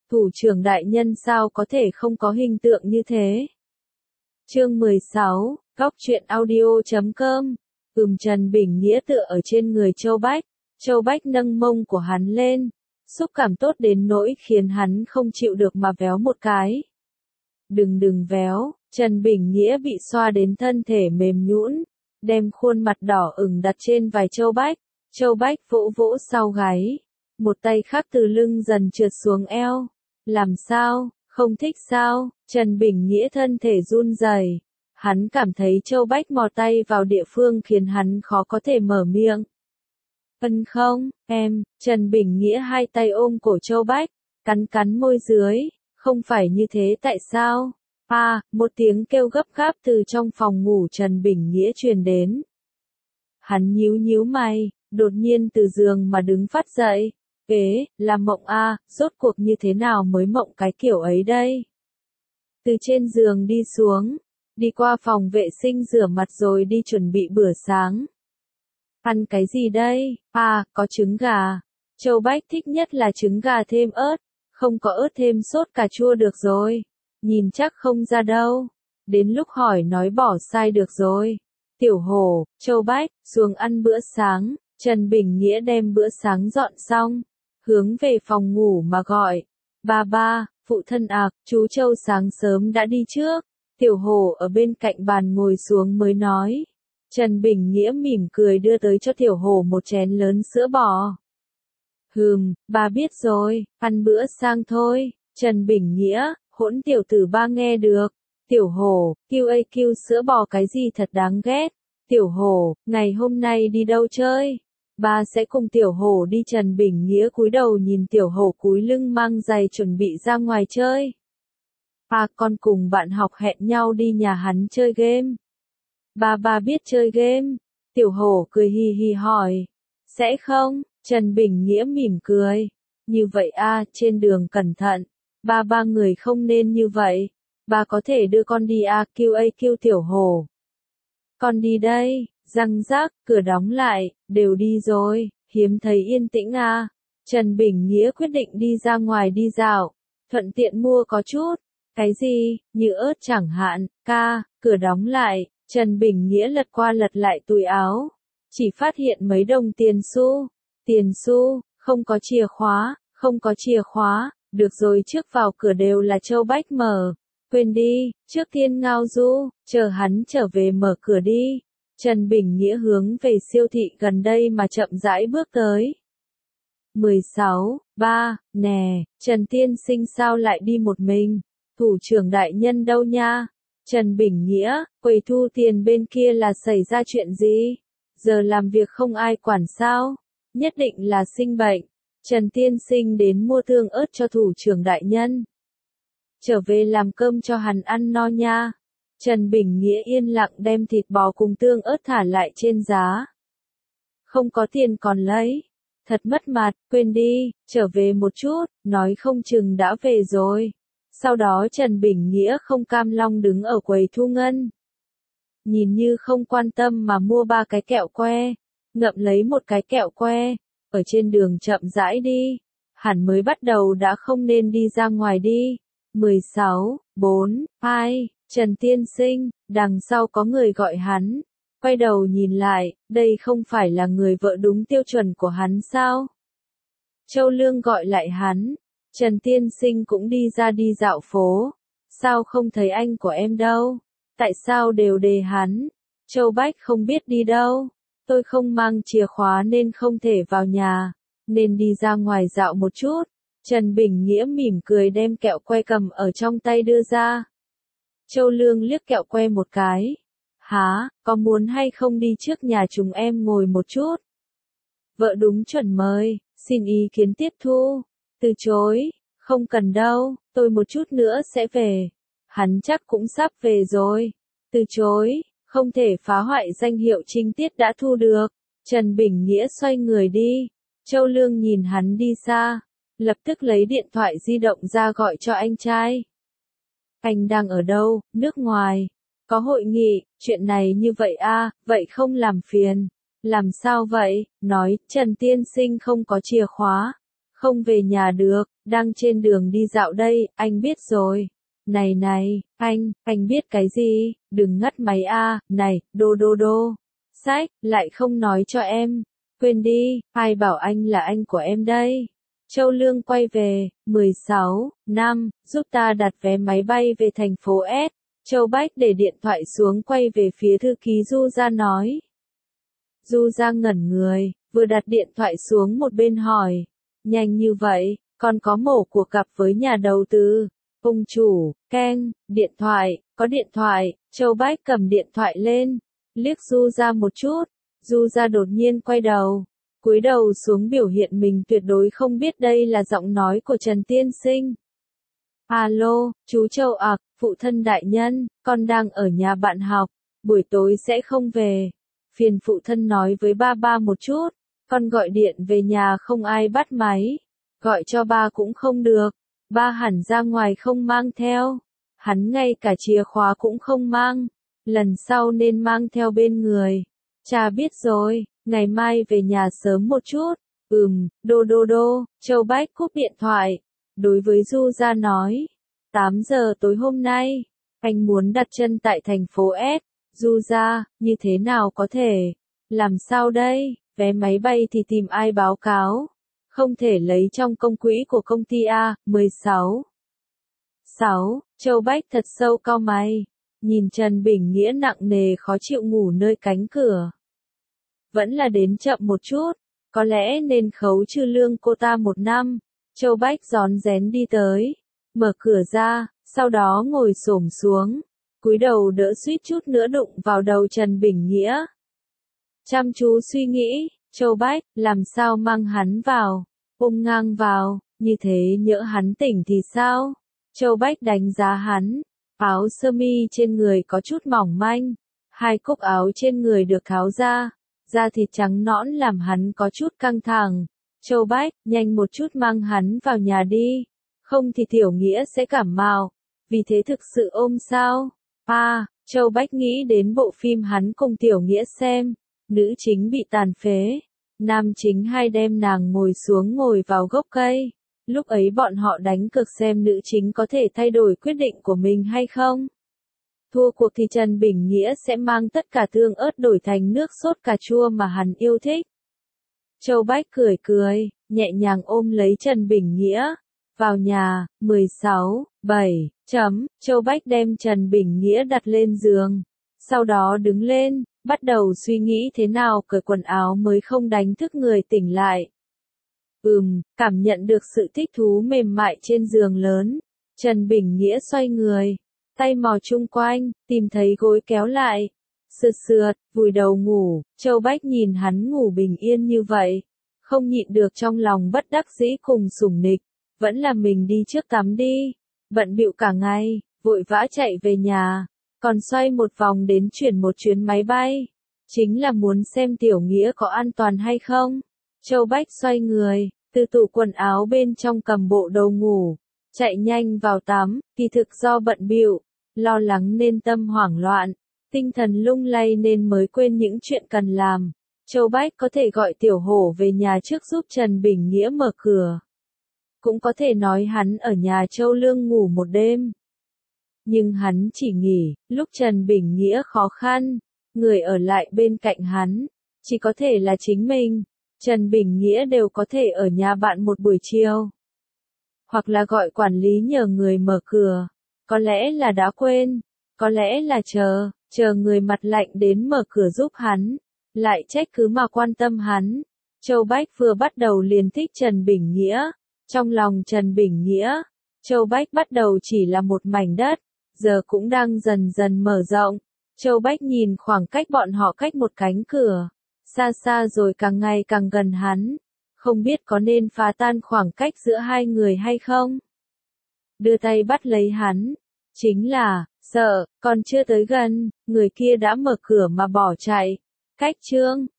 Thủ trưởng đại nhân sao có thể không có hình tượng như thế? Chương 16, Góc truyện audio.com. Trần Bình Nghĩa tựa ở trên người Châu Bách. Châu Bách nâng mông của hắn lên, xúc cảm tốt đến nỗi khiến hắn không chịu được mà véo một cái. Đừng véo, Trần Bình Nghĩa bị xoa đến thân thể mềm nhũn, đem khuôn mặt đỏ ửng đặt trên vai Châu Bách. Châu Bách vỗ vỗ sau gáy, một tay khác từ lưng dần trượt xuống eo. Làm sao, không thích sao? Trần Bình Nghĩa thân thể run rẩy. Hắn cảm thấy Châu Bách mò tay vào địa phương khiến hắn khó có thể mở miệng. Không, em, Trần Bình Nghĩa hai tay ôm cổ Châu Bách, cắn môi dưới, không phải như thế tại sao? Một tiếng kêu gấp gáp từ trong phòng ngủ Trần Bình Nghĩa truyền đến. Hắn nhíu mày, đột nhiên từ giường mà đứng phát dậy. Là mộng rốt cuộc như thế nào mới mộng cái kiểu ấy đây? Từ trên giường đi xuống, đi qua phòng vệ sinh rửa mặt rồi đi chuẩn bị bữa sáng. Ăn cái gì đây? Có trứng gà. Châu Bách thích nhất là trứng gà thêm ớt, không có ớt thêm sốt cà chua được rồi. Nhìn chắc không ra đâu. Đến lúc hỏi nói bỏ sai được rồi. Tiểu Hổ, Châu Bách, xuống ăn bữa sáng. Trần Bình Nghĩa đem bữa sáng dọn xong, hướng về phòng ngủ mà gọi. Ba, phụ thân chú Châu sáng sớm đã đi trước. Tiểu Hổ ở bên cạnh bàn ngồi xuống mới nói. Trần Bình Nghĩa mỉm cười đưa tới cho Tiểu Hổ một chén lớn sữa bò. Ba biết rồi, ăn bữa sang thôi. Trần Bình Nghĩa, hỗn tiểu tử ba nghe được. Tiểu Hổ, QAQ sữa bò cái gì thật đáng ghét. Tiểu Hổ, ngày hôm nay đi đâu chơi? Ba sẽ cùng Tiểu Hổ đi. Trần Bình Nghĩa cúi đầu nhìn Tiểu Hổ cúi lưng mang giày chuẩn bị ra ngoài chơi. Con cùng bạn học hẹn nhau đi nhà hắn chơi game. Ba biết chơi game. Tiểu Hổ cười hì hì hỏi. Sẽ không? Trần Bình Nghĩa mỉm cười. Như vậy trên đường cẩn thận. Ba người không nên như vậy. Ba có thể đưa con đi QAQ. Tiểu Hổ. Con đi đây. Răng rác, cửa đóng lại, đều đi rồi, hiếm thấy yên tĩnh Trần Bình Nghĩa quyết định đi ra ngoài đi dạo, thuận tiện mua có chút. Cái gì, như ớt chẳng hạn, cửa đóng lại, Trần Bình Nghĩa lật qua lật lại túi áo, chỉ phát hiện mấy đồng tiền xu, không có chìa khóa, được rồi trước vào cửa đều là Châu Bách mở, quên đi, trước tiên Ngao Du, chờ hắn trở về mở cửa đi. Trần Bình Nghĩa hướng về siêu thị gần đây mà chậm rãi bước tới. 16, nè, Trần Tiên Sinh sao lại đi một mình? Thủ trưởng đại nhân đâu nha? Trần Bình Nghĩa, quầy thu tiền bên kia là xảy ra chuyện gì? Giờ làm việc không ai quản sao? Nhất định là sinh bệnh. Trần Tiên Sinh đến mua tương ớt cho thủ trưởng đại nhân. Trở về làm cơm cho hắn ăn no nha. Trần Bình Nghĩa yên lặng đem thịt bò cùng tương ớt thả lại trên giá. Không có tiền còn lấy. Thật mất mặt, quên đi, trở về một chút, nói không chừng đã về rồi. Sau đó Trần Bình Nghĩa không cam lòng đứng ở quầy thu ngân. Nhìn như không quan tâm mà mua 3 cái kẹo que, ngậm lấy một cái kẹo que, ở trên đường chậm rãi đi. Hẳn mới bắt đầu đã không nên đi ra ngoài đi. 16, 2, Trần Tiên Sinh, đằng sau có người gọi hắn. Quay đầu nhìn lại, đây không phải là người vợ đúng tiêu chuẩn của hắn sao? Châu Lương gọi lại hắn. Trần Tiên Sinh cũng đi ra đi dạo phố. Sao không thấy anh của em đâu? Tại sao đều đề hắn? Châu Bách không biết đi đâu. Tôi không mang chìa khóa nên không thể vào nhà. Nên đi ra ngoài dạo một chút. Trần Bình Nghĩa mỉm cười đem kẹo que cầm ở trong tay đưa ra. Châu Lương liếc kẹo que một cái. Có muốn hay không đi trước nhà chúng em ngồi một chút? Vợ đúng chuẩn mời, xin ý kiến tiếp thu. Từ chối, không cần đâu, tôi một chút nữa sẽ về. Hắn chắc cũng sắp về rồi. Từ chối, không thể phá hoại danh hiệu Trinh Tiết đã thu được. Trần Bình Nghĩa xoay người đi. Châu Lương nhìn hắn đi xa, lập tức lấy điện thoại di động ra gọi cho anh trai. Anh đang ở đâu? Nước ngoài. Có hội nghị, chuyện này như vậy vậy không làm phiền. Làm sao vậy? Nói, Trần Tiên Sinh không có chìa khóa. Không về nhà được, đang trên đường đi dạo đây, anh biết rồi. Này này, anh biết cái gì, đừng ngắt máy a, này, đô. Sách, lại không nói cho em. Quên đi, ai bảo anh là anh của em đây. Châu Lương quay về, 16, năm, giúp ta đặt vé máy bay về thành phố S. Châu Bách để điện thoại xuống quay về phía thư ký Du Gia nói. Du Gia ngẩn người, vừa đặt điện thoại xuống một bên hỏi. Nhanh như vậy, còn có mổ cuộc gặp với nhà đầu tư. Ông chủ, keng, điện thoại, có điện thoại, Châu Bách cầm điện thoại lên, liếc Du Gia một chút. Du Gia đột nhiên quay đầu, cúi đầu xuống biểu hiện mình tuyệt đối không biết đây là giọng nói của Trần Tiên Sinh. Alo, chú Châu ạ, phụ thân đại nhân, con đang ở nhà bạn học, buổi tối sẽ không về. Phiền phụ thân nói với ba một chút, con gọi điện về nhà không ai bắt máy. Gọi cho ba cũng không được, ba hẳn ra ngoài không mang theo. Hắn ngay cả chìa khóa cũng không mang, lần sau nên mang theo bên người. Cha biết rồi, ngày mai về nhà sớm một chút. Đô, Châu Bách cúp điện thoại. Đối với Du Gia nói, 8 giờ tối hôm nay, anh muốn đặt chân tại thành phố S. Du Gia, như thế nào có thể? Làm sao đây? Vé máy bay thì tìm ai báo cáo? Không thể lấy trong công quỹ của công ty A. 16. 6. Châu Bách thật sâu cau mày, nhìn Trần Bình Nghĩa nặng nề khó chịu ngủ nơi cánh cửa. Vẫn là đến chậm một chút, có lẽ nên khấu trừ lương cô ta 1 năm. Châu Bách rón rén đi tới, mở cửa ra, sau đó ngồi xổm xuống, cúi đầu đỡ suýt chút nữa đụng vào đầu Trần Bình Nghĩa. Chăm chú suy nghĩ, Châu Bách, làm sao mang hắn vào, ôm ngang vào, như thế nhỡ hắn tỉnh thì sao? Châu Bách đánh giá hắn, áo sơ mi trên người có chút mỏng manh, 2 cúc áo trên người được tháo ra, da thịt trắng nõn làm hắn có chút căng thẳng. Châu Bách, nhanh một chút mang hắn vào nhà đi, không thì Tiểu Nghĩa sẽ cảm mạo, vì thế thực sự ôm sao? Châu Bách nghĩ đến bộ phim hắn cùng Tiểu Nghĩa xem, nữ chính bị tàn phế, nam chính hay đem nàng ngồi xuống ngồi vào gốc cây, lúc ấy bọn họ đánh cược xem nữ chính có thể thay đổi quyết định của mình hay không. Thua cuộc thì Trần Bình Nghĩa sẽ mang tất cả tương ớt đổi thành nước sốt cà chua mà hắn yêu thích. Châu Bách cười, nhẹ nhàng ôm lấy Trần Bình Nghĩa. Vào nhà, 16, 7, Châu Bách đem Trần Bình Nghĩa đặt lên giường. Sau đó đứng lên, bắt đầu suy nghĩ thế nào cởi quần áo mới không đánh thức người tỉnh lại. Cảm nhận được sự thích thú mềm mại trên giường lớn. Trần Bình Nghĩa xoay người, tay mò chung quanh, tìm thấy gối kéo lại. Sượt, vùi đầu ngủ. Châu Bách nhìn hắn ngủ bình yên như vậy, không nhịn được trong lòng bất đắc dĩ cùng sủng nịch. Vẫn là mình đi trước tắm đi. Bận bịu cả ngày, vội vã chạy về nhà, còn xoay một vòng đến chuyển một chuyến máy bay. Chính là muốn xem Tiểu Nghĩa có an toàn hay không. Châu Bách xoay người, từ tủ quần áo bên trong cầm bộ đồ ngủ, chạy nhanh vào tắm, kỳ thực do bận bịu, lo lắng nên tâm hoảng loạn, tinh thần lung lay nên mới quên những chuyện cần làm. Châu Bách có thể gọi Tiểu Hổ về nhà trước giúp Trần Bình Nghĩa mở cửa. Cũng có thể nói hắn ở nhà Châu Lương ngủ một đêm. Nhưng hắn chỉ nghỉ, lúc Trần Bình Nghĩa khó khăn, người ở lại bên cạnh hắn, chỉ có thể là chính mình. Trần Bình Nghĩa đều có thể ở nhà bạn một buổi chiều. Hoặc là gọi quản lý nhờ người mở cửa. Có lẽ là đã quên, có lẽ là chờ người mặt lạnh đến mở cửa giúp hắn. Lại trách cứ mà quan tâm hắn. Châu Bách vừa bắt đầu liền thích Trần Bình Nghĩa. Trong lòng Trần Bình Nghĩa, Châu Bách bắt đầu chỉ là một mảnh đất, giờ cũng đang dần dần mở rộng. Châu Bách nhìn khoảng cách bọn họ cách một cánh cửa, xa rồi càng ngày càng gần hắn, không biết có nên phá tan khoảng cách giữa hai người hay không. Đưa tay bắt lấy hắn, chính là, sợ, còn chưa tới gần, người kia đã mở cửa mà bỏ chạy. Cách chương